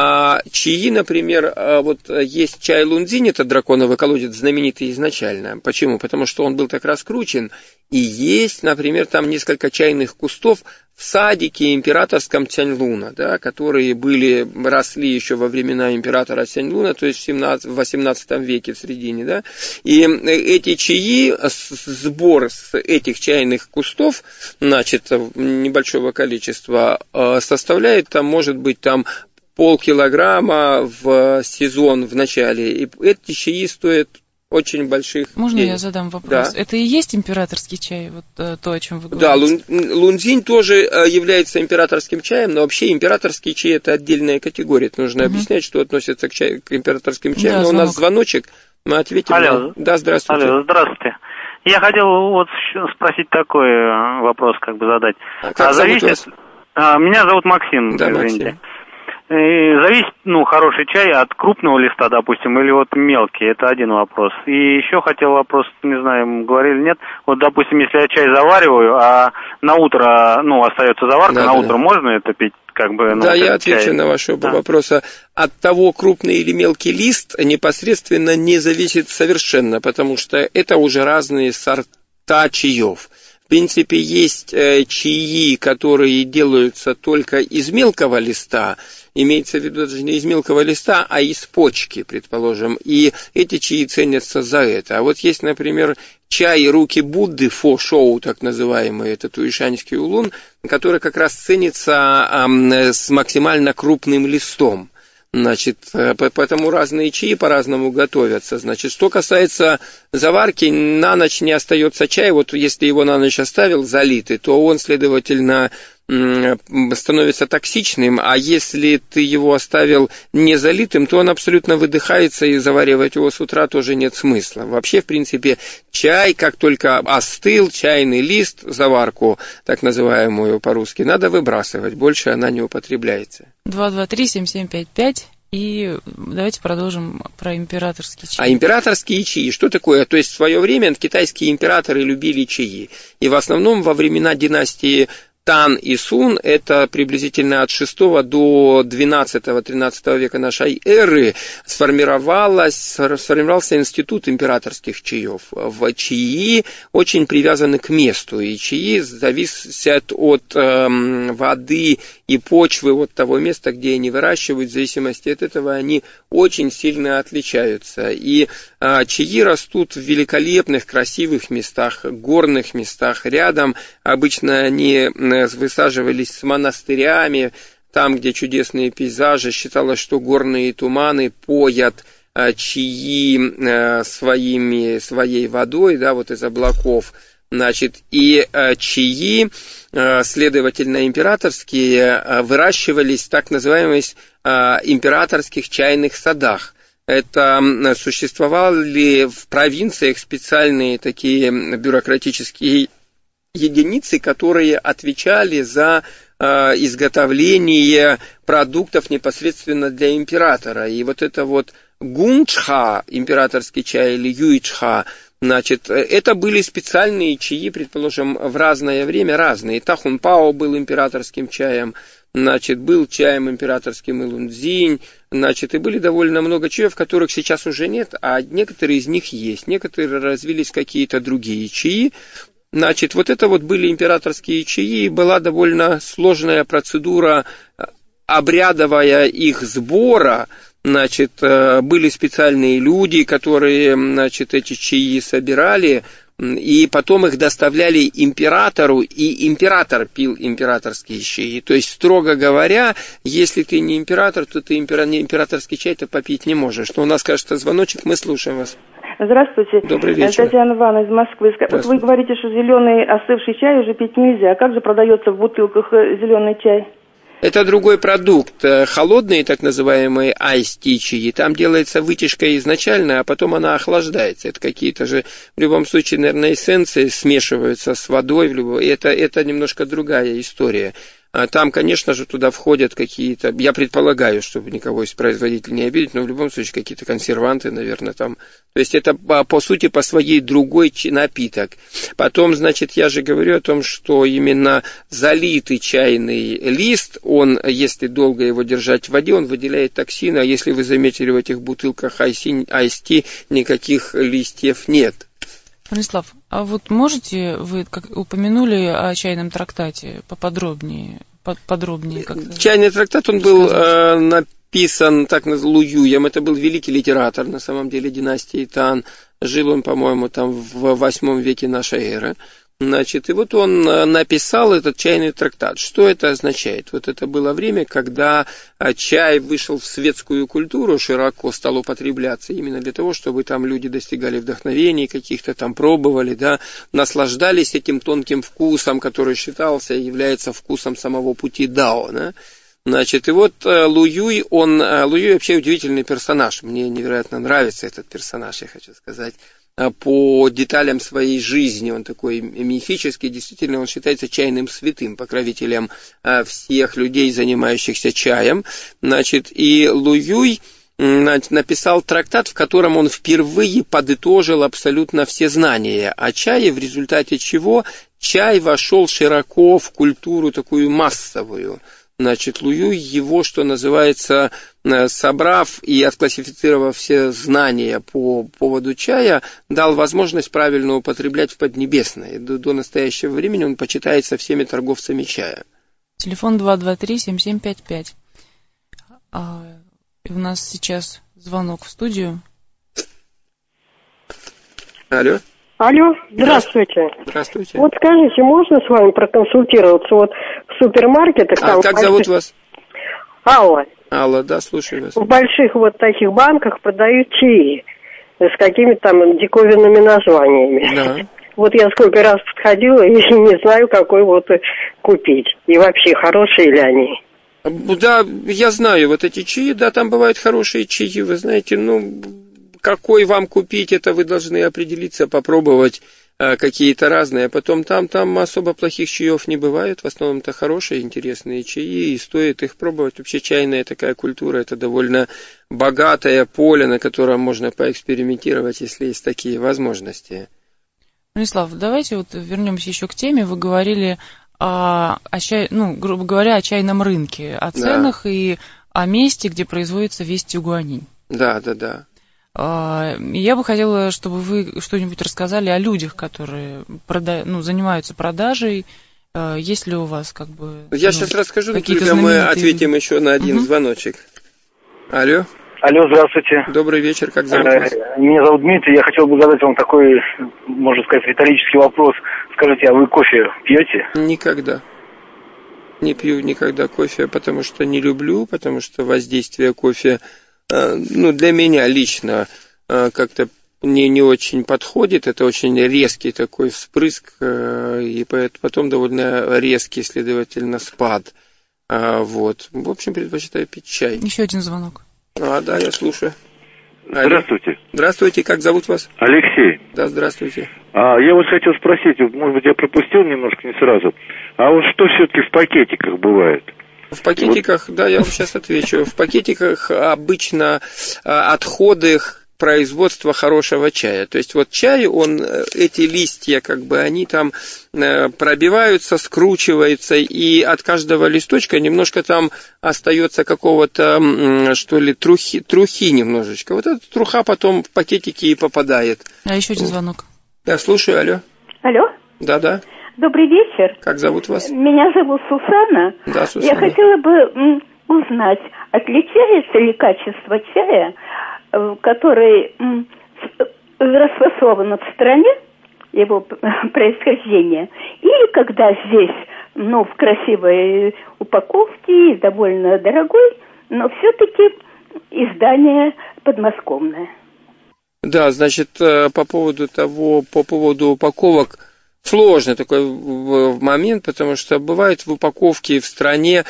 S2: а чаи, например, вот есть чай лунзинь, это драконовый колодец, знаменитый изначально. Почему? Потому что он был так раскручен, и есть, например, там несколько чайных кустов в садике императорском Цяньлуна, да, которые были, росли еще во времена императора Цяньлуна, то есть в восемнадцатом веке в середине, да, и эти чаи, сбор с этих чайных кустов, значит, небольшого количества, составляет там, может быть, там полкилограмма в сезон в начале, и эти чаи стоят очень больших
S3: Можно
S2: денег.
S3: Я задам вопрос?
S2: Да.
S3: Это и есть императорский чай, вот то, о чем вы говорите?
S2: Да, лун, лунзинь тоже является императорским чаем, но вообще императорский чай это отдельная категория. Это нужно угу. объяснять, что относится к, чаю, к императорским чаям. Да, но звонок. У нас звоночек, мы ответим.
S9: Алло.
S2: Да, здравствуйте.
S9: Алло, здравствуйте. Я хотел вот спросить такой вопрос, как бы задать.
S2: А как
S9: а
S2: зовут
S9: зависит...
S2: вас?
S9: А, меня зовут Максим,
S2: да,
S9: извините.
S2: Максим.
S9: Зависит, ну, хороший чай от крупного листа, допустим, или вот мелкий, это один вопрос. И еще хотел вопрос, не знаю, говорили, нет, вот, допустим, если я чай завариваю, а на утро, ну, остается заварка, да, на да, утро да. можно это пить? Как бы, ну,
S2: да, я отвечу чай. на ваши оба да. вопроса. От того, крупный или мелкий лист, непосредственно не зависит совершенно, потому что это уже разные сорта чаев. В принципе, есть чаи, которые делаются только из мелкого листа, имеется в виду даже не из мелкого листа, а из почки, предположим, и эти чаи ценятся за это. А вот есть, например, чай руки Будды, фо шоу, так называемый, это туишаньский улун, который как раз ценится э, с максимально крупным листом. Значит, поэтому разные чаи по-разному готовятся. Значит, что касается заварки, на ночь не остается чай. Вот если его на ночь оставил залитый, то он, следовательно, становится токсичным, а если ты его оставил не залитым, то он абсолютно выдыхается, и заваривать его с утра тоже нет смысла. Вообще, в принципе, чай, как только остыл, чайный лист, заварку, так называемую по-русски, надо выбрасывать, больше она не употребляется.
S3: два два три семь семь пять пять. И давайте продолжим про императорские чаи.
S2: А императорские чаи, что такое? То есть в свое время китайские императоры любили чаи, и в основном во времена династии Тан и Сун, это приблизительно от шестого до двенадцатого-тринадцатого века нашей эры, сформировалась, сформировался институт императорских чаев. В чаи очень привязаны к месту, и чаи зависят от э, воды и почвы, от того места, где они выращивают. В зависимости от этого они очень сильно отличаются. И э, чаи растут в великолепных, красивых местах, горных местах. Рядом обычно они высаживались с монастырями, там, где чудесные пейзажи. Считалось, что горные туманы поят чаи своими, своей водой, да, вот из облаков. Значит, и чаи, следовательно, императорские, выращивались в так называемых императорских чайных садах, Это существовали в провинциях специальные такие бюрократические единицы, которые отвечали за изготовление продуктов непосредственно для императора. И вот это вот гунчха, императорский чай, или юичха, значит, это были специальные чаи, предположим, в разное время разные. Тахунпао был императорским чаем, значит, был чаем императорским илунцзинь, значит, и были довольно много чаев, которых сейчас уже нет, а некоторые из них есть. Некоторые развились какие-то другие чаи. Значит, вот это вот были императорские чаи, и была довольно сложная процедура обрядовая их сбора. Значит, были специальные люди, которые, значит, эти чаи собирали, и потом их доставляли императору, и император пил императорские чаи. То есть, строго говоря, если ты не император, то ты импера... не императорский чай-то попить не можешь. Но у нас, кажется, звоночек, мы слушаем вас.
S10: Здравствуйте.
S2: Добрый вечер.
S10: Татьяна Ивановна из Москвы. Вот вы говорите, что зеленый остывший чай уже пить нельзя. Как же продается в бутылках зеленый чай?
S2: Это другой продукт. Холодные, так называемые айс-ти чаи, там делается вытяжка изначально, а потом она охлаждается. Это какие-то же, в любом случае, наверное, эссенции смешиваются с водой. В любом... это, это немножко другая история. Там, конечно же, туда входят какие-то, я предполагаю, чтобы никого из производителей не обидеть, но в любом случае какие-то консерванты, наверное, там. То есть это, по сути, по своей другой напиток. Потом, значит, я же говорю о том, что именно залитый чайный лист, он, если долго его держать в воде, он выделяет токсины, а если вы заметили, в этих бутылках айс-ти никаких листьев нет.
S3: Станислав, а вот можете, вы как упомянули о чайном трактате поподробнее, подробнее как-то?
S2: Чайный трактат, он был э, написан так Луюем, это был великий литератор, на самом деле, династии Тан, жил он, по-моему, там в восьмом веке нашей эры. Значит, и вот он написал этот чайный трактат. Что это означает? Вот это было время, когда чай вышел в светскую культуру, широко стал употребляться, именно для того, чтобы там люди достигали вдохновений каких-то, там пробовали, да, наслаждались этим тонким вкусом, который считался и является вкусом самого пути дао, да. Значит, и вот Луюй, он, Луюй вообще удивительный персонаж, мне невероятно нравится этот персонаж, я хочу сказать. По деталям своей жизни, он такой мифический, действительно, он считается чайным святым, покровителем всех людей, занимающихся чаем. Значит, и Луюй написал трактат, в котором он впервые подытожил абсолютно все знания о чае, в результате чего чай вошел широко в культуру такую массовую. Значит, Луюй его, что называется, собрав и отклассифицировав все знания по поводу чая, дал возможность правильно употреблять в Поднебесной. До, до настоящего времени он почитается всеми торговцами чая.
S3: Телефон два два три семь семь пять пять. А, у нас сейчас звонок в студию.
S2: Алло.
S5: Алло, здравствуйте.
S2: Здравствуйте.
S5: Вот скажите, можно с вами проконсультироваться? Вот в супермаркетах...
S2: А
S5: там
S2: как
S5: больших...
S2: зовут вас?
S5: Алла.
S2: Алла, да, слушаю вас.
S5: В больших вот таких банках продают чаи с какими-то там диковинными названиями.
S2: Да.
S5: Вот я сколько раз подходила и не знаю, какой вот купить. И вообще, хорошие ли они?
S2: Да, я знаю, вот эти чаи, да, там бывают хорошие чаи, вы знаете, ну... Какой вам купить, это вы должны определиться, попробовать э, какие-то разные. А потом там, там особо плохих чаев не бывает. В основном-то хорошие, интересные чаи, и стоит их пробовать. Вообще чайная такая культура, это довольно богатое поле, на котором можно поэкспериментировать, если есть такие возможности.
S3: Станислав, давайте вот вернемся еще к теме. Вы говорили о, о чай, ну, грубо говоря, о чайном рынке, о ценах, да, и о месте, где производится весь тюгуанин.
S2: Да, да, да.
S3: Я бы хотела, чтобы вы что-нибудь рассказали о людях, которые прода... ну, занимаются продажей. Есть ли у вас как бы...
S2: Я
S3: ну,
S2: сейчас расскажу,
S3: только
S2: знаменитые... мы ответим еще на один угу. звоночек. Алло.
S11: Алло, здравствуйте.
S2: Добрый вечер, как зовут вас?
S11: Меня зовут Дмитрий, я хотел бы задать вам такой, можно сказать, риторический вопрос. Скажите, а вы кофе пьете?
S2: Никогда. Не пью никогда кофе, потому что не люблю, потому что воздействие кофе... Ну, для меня лично как-то не, не очень подходит. Это очень резкий такой вспрыск, и потом довольно резкий, следовательно, спад. Вот. В общем, предпочитаю пить чай.
S3: Еще один звонок.
S2: А, да, я слушаю.
S12: Здравствуйте.
S2: Здравствуйте, как зовут вас?
S12: Алексей.
S2: Да, здравствуйте.
S12: А, я вот хотел спросить, может быть, я пропустил немножко, не сразу. А вот что все-таки в пакетиках бывает?
S2: В пакетиках, вот. Да, я вам сейчас отвечу. В пакетиках обычно отходы производства хорошего чая. То есть вот чай, он, эти листья, как бы, они там пробиваются, скручиваются, и от каждого листочка немножко там остается какого-то, что ли, трухи, трухи немножечко. Вот эта труха потом в пакетики и попадает.
S3: А еще один звонок.
S2: Да, слушаю, алло.
S13: Алло?
S2: Да-да.
S13: Добрый вечер.
S2: Как зовут вас?
S13: Меня зовут Сусанна.
S2: Да, Сусанна.
S13: Я хотела бы узнать, отличается ли качество чая, который расфасован в стране, его происхождение, или когда здесь, ну, в красивой упаковке, довольно дорогой, но все-таки издание подмосковное.
S2: Да, значит, по поводу того, по поводу упаковок, сложный такой момент, потому что бывает в упаковке в стране,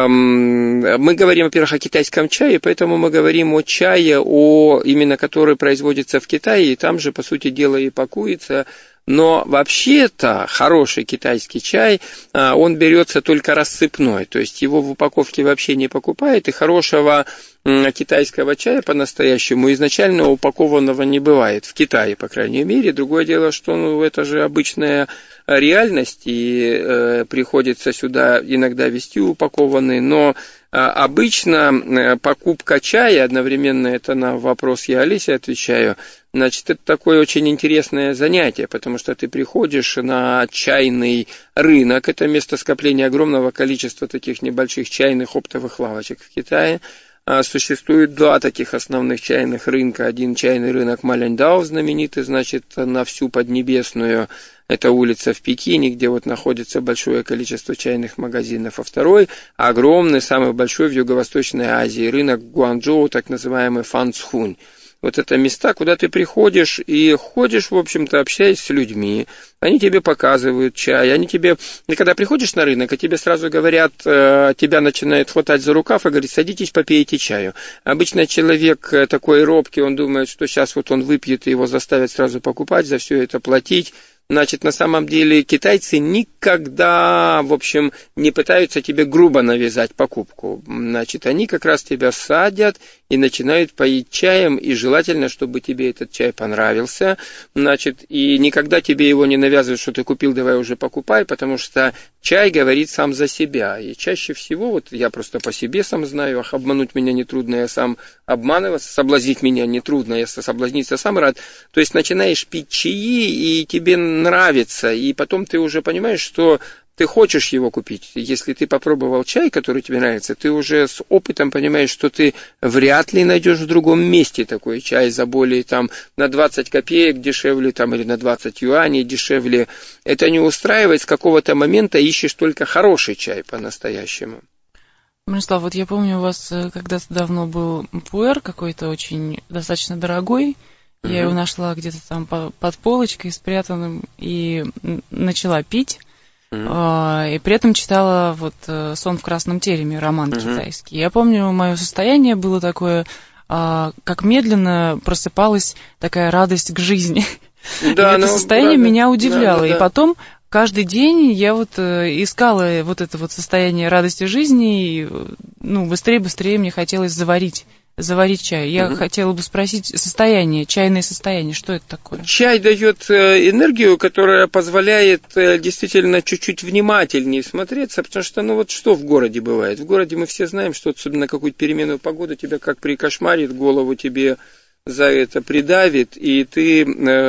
S2: эм, мы говорим, во-первых, о китайском чае, поэтому мы говорим о чае, о, именно который производится в Китае, и там же, по сути дела, и пакуется. Но вообще-то хороший китайский чай, он берется только рассыпной, то есть его в упаковке вообще не покупают, и хорошего китайского чая по-настоящему изначально упакованного не бывает, в Китае, по крайней мере. Другое дело, что ну, это же обычная реальность, и э, приходится сюда иногда везти упакованный, но э, обычно э, покупка чая, одновременно это на вопрос я Олесе отвечаю, значит, это такое очень интересное занятие, потому что ты приходишь на чайный рынок, это место скопления огромного количества таких небольших чайных оптовых лавочек в Китае. Существует два таких основных чайных рынка. Один чайный рынок Маляньдао, знаменитый, значит, на всю Поднебесную. Это улица в Пекине, где вот находится большое количество чайных магазинов. А второй, огромный, самый большой в Юго-Восточной Азии, рынок Гуанчжоу, так называемый Фанцхунь. Вот это места, куда ты приходишь и ходишь, в общем-то, общаясь с людьми. Они тебе показывают чай, они тебе... И когда приходишь на рынок, и тебе сразу говорят, тебя начинают хватать за рукав и говорят, садитесь, попейте чаю. Обычно человек такой робкий, он думает, что сейчас вот он выпьет, и его заставят сразу покупать, за все это платить. Значит, на самом деле китайцы никогда, в общем, не пытаются тебе грубо навязать покупку. Значит, они как раз тебя садят и начинают поить чаем, и желательно, чтобы тебе этот чай понравился. Значит, и никогда тебе его не навязывают, что ты купил, давай уже покупай, потому что чай говорит сам за себя. И чаще всего, вот я просто по себе сам знаю, ах, обмануть меня нетрудно, я сам обманываться, соблазнить меня нетрудно, я соблазниться сам рад. То есть начинаешь пить чаи, и тебе нравится, и потом ты уже понимаешь, что ты хочешь его купить. Если ты попробовал чай, который тебе нравится, ты уже с опытом понимаешь, что ты вряд ли найдешь в другом месте такой чай за более там на двадцать копеек дешевле там, или на двадцать юаней дешевле. Это не устраивает, с какого-то момента ищешь только хороший чай по-настоящему.
S3: Мирослав, вот я помню, у вас когда-то давно был пуэр какой-то очень достаточно дорогой. Я uh-huh. его нашла где-то там под полочкой спрятанным и начала пить. Uh-huh. И при этом читала вот «Сон в красном тереме», роман uh-huh. китайский. Я помню, мое состояние было такое, как медленно просыпалась такая радость к жизни. Да, и это состояние правда. Меня удивляло. Да, да, да. И потом каждый день я вот искала вот это вот состояние радости жизни, и ну, быстрее-быстрее мне хотелось заварить. заварить чай. Я угу. хотела бы спросить состояние, чайное состояние, что это такое?
S2: Чай дает энергию, которая позволяет действительно чуть-чуть внимательнее смотреться, потому что, ну вот что в городе бывает? В городе мы все знаем, что особенно какую-то переменную погоду тебя как прикошмарит, голову тебе за это придавит, и ты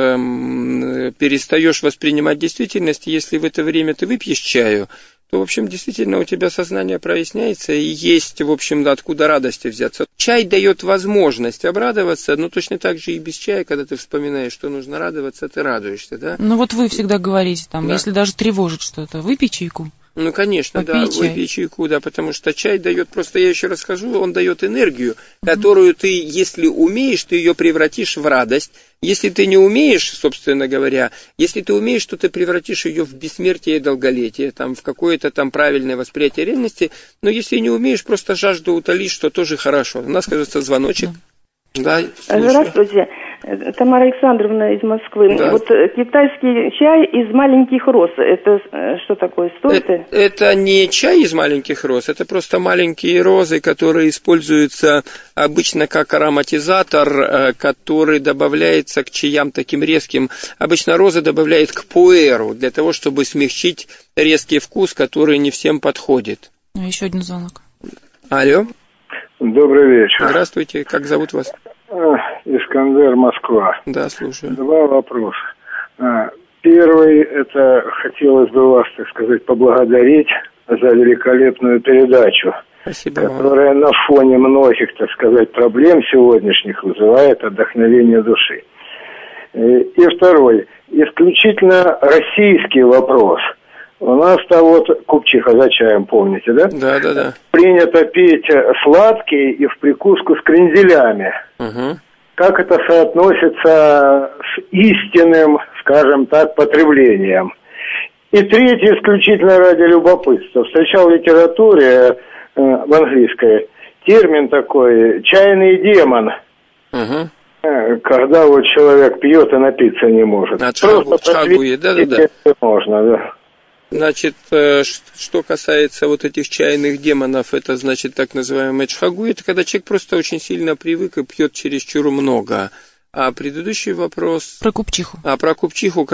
S2: э, перестаешь воспринимать действительность, если в это время ты выпьешь чаю, то, в общем, действительно у тебя сознание проясняется, и есть, в общем, да, откуда радости взяться. Чай дает возможность обрадоваться, но точно так же и без чая, когда ты вспоминаешь, что нужно радоваться, ты радуешься, да?
S3: Ну вот вы всегда говорите, там, да. если даже тревожит что-то, выпей чайку.
S2: Ну, конечно, Попей да, чай. выпей чайку, да, потому что чай дает, просто я еще раз скажу, он дает энергию, mm-hmm. которую ты, если умеешь, ты ее превратишь в радость. Если ты не умеешь, собственно говоря, если ты умеешь, то ты превратишь ее в бессмертие и долголетие, там, в какое-то там правильное восприятие реальности, но если не умеешь, просто жажду утолишь, что тоже хорошо. У нас, кажется, звоночек. Да,
S10: здравствуйте. Тамара Александровна из Москвы.
S2: Да.
S10: Вот китайский чай из маленьких роз, это что такое? Стоит?
S2: Это, это не чай из маленьких роз, это просто маленькие розы, которые используются обычно как ароматизатор, который добавляется к чаям таким резким. Обычно розы добавляют к пуэру, для того, чтобы смягчить резкий вкус, который не всем подходит.
S3: Еще один звонок.
S2: Алло.
S14: Добрый вечер.
S2: Здравствуйте, как зовут вас?
S14: Искандер, Москва.
S2: Да, слушаю.
S14: Два вопроса. Первый, это хотелось бы вас, так сказать, поблагодарить за великолепную передачу,
S2: Спасибо
S14: которая
S2: вам.
S14: на фоне многих, так сказать, проблем сегодняшних вызывает отдохновение души. И второй, исключительно российский вопрос. У нас-то вот купчиха за чаем, помните, да?
S2: Да, да, да.
S14: Принято пить сладкий и в прикуску с кренделями.
S2: Угу.
S14: Как это соотносится с истинным, скажем так, потреблением? И третий, исключительно ради любопытства. Встречал в литературе э, в английской термин такой «чайный демон».
S2: Угу.
S14: Э, когда вот человек пьет и напиться не может.
S2: Просто подвигать
S14: да, да, да. можно, да.
S2: Значит, что касается вот этих чайных демонов, это значит так называемый чхагу, это когда человек просто очень сильно привык и пьет чересчур много. А предыдущий вопрос...
S3: Про купчиху.
S2: А про купчиху,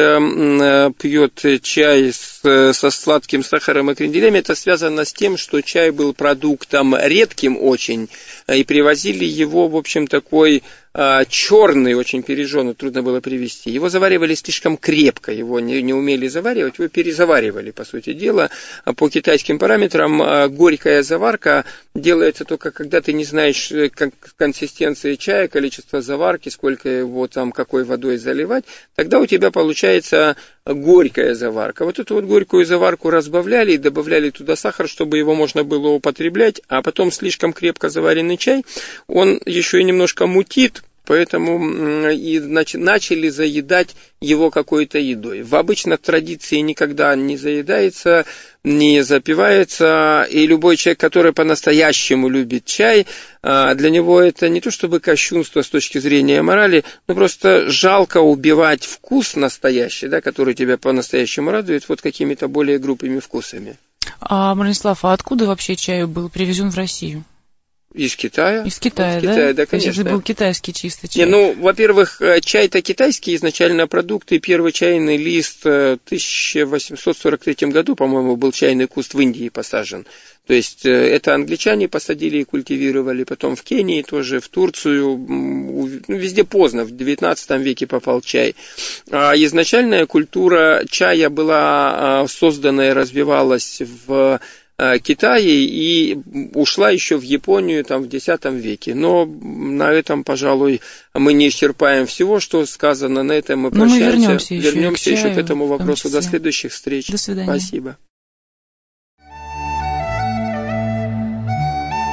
S2: которая пьет чай с, со сладким сахаром и кренделями, это связано с тем, что чай был продуктом редким очень, и привозили его, в общем, такой черный, очень пережженный, трудно было привезти. Его заваривали слишком крепко, его не, не умели заваривать, его перезаваривали, по сути дела. По китайским параметрам горькая заварка делается только когда ты не знаешь консистенции чая, количество заварки, сколько его там, какой водой заливать, тогда у тебя получается горькая заварка. Вот эту вот горькую заварку разбавляли и добавляли туда сахар, чтобы его можно было употреблять, а потом слишком крепко заваренный чай, он еще и немножко мутит, поэтому и начали заедать его какой-то едой. В обычных традициях никогда не заедается, не запивается, и любой человек, который по-настоящему любит чай, для него это не то чтобы кощунство с точки зрения морали, но просто жалко убивать вкус настоящий, да, который тебя по-настоящему радует, вот какими-то более грубыми вкусами.
S3: А, Бронислав, а откуда вообще чай был привезен в Россию?
S2: Из Китая?
S3: Из Китая,
S2: Из
S3: да?
S2: Китая, да, конечно.
S3: То есть это был китайский чистый чай?
S2: Не, ну, во-первых, чай-то китайский изначально продукт, и первый чайный лист в тысяча восемьсот сорок третьем году, по-моему, был чайный куст в Индии посажен. То есть это англичане посадили и культивировали, потом в Кении тоже, в Турцию, ну, везде поздно, в девятнадцатом веке попал чай. А изначальная культура чая была создана и развивалась в Китае и ушла еще в Японию там, в десятом веке. Но на этом, пожалуй, мы не исчерпаем всего, что сказано. На этом мы
S3: Но
S2: прощаемся.
S3: Мы вернемся еще,
S2: вернемся
S3: к чаю,
S2: еще к этому вопросу. До следующих встреч.
S3: До свидания.
S2: Спасибо.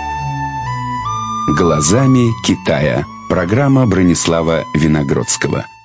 S1: «Глазами Китая». Программа Бронислава Виногродского.